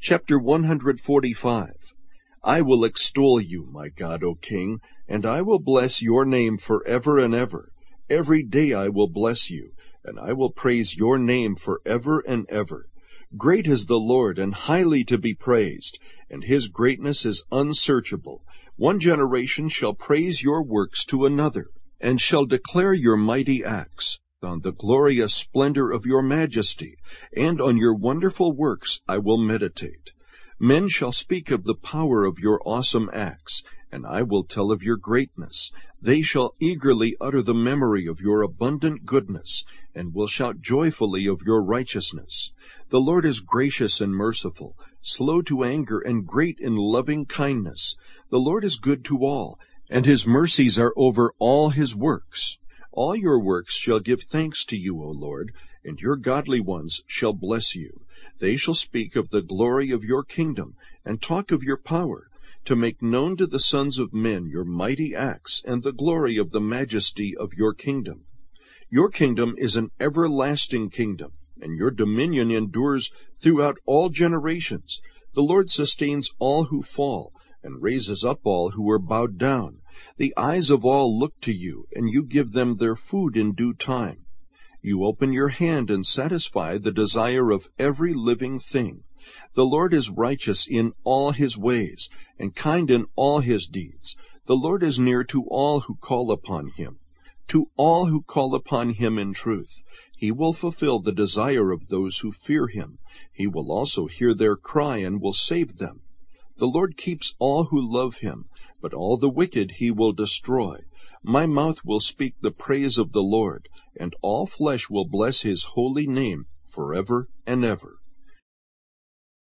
Chapter 145. I will extol you, my God, O King, and I will bless your name forever and ever. Every day I will bless you, and I will praise your name forever and ever. Great is the Lord, and highly to be praised, and his greatness is unsearchable. One generation shall praise your works to another, and shall declare your mighty acts. On the glorious splendor of your majesty, and on your wonderful works I will meditate. Men shall speak of the power of your awesome acts, and I will tell of your greatness. They shall eagerly utter the memory of your abundant goodness, and will shout joyfully of your righteousness. The Lord is gracious and merciful, slow to anger and great in loving kindness. The Lord is good to all, and his mercies are over all his works. All your works shall give thanks to you, O Lord, and your godly ones shall bless you. They shall speak of the glory of your kingdom, and talk of your power, to make known to the sons of men your mighty acts, and the glory of the majesty of your kingdom. Your kingdom is an everlasting kingdom, and your dominion endures throughout all generations. The Lord sustains all who fall, and raises up all who are bowed down. The eyes of all look to you, and you give them their food in due time. You open your hand and satisfy the desire of every living thing. The Lord is righteous in all his ways, and kind in all his deeds. The Lord is near to all who call upon him, to all who call upon him in truth. He will fulfill the desire of those who fear him. He will also hear their cry and will save them. The Lord keeps all who love him, but all the wicked he will destroy. My mouth will speak the praise of the Lord, and all flesh will bless his holy name forever and ever.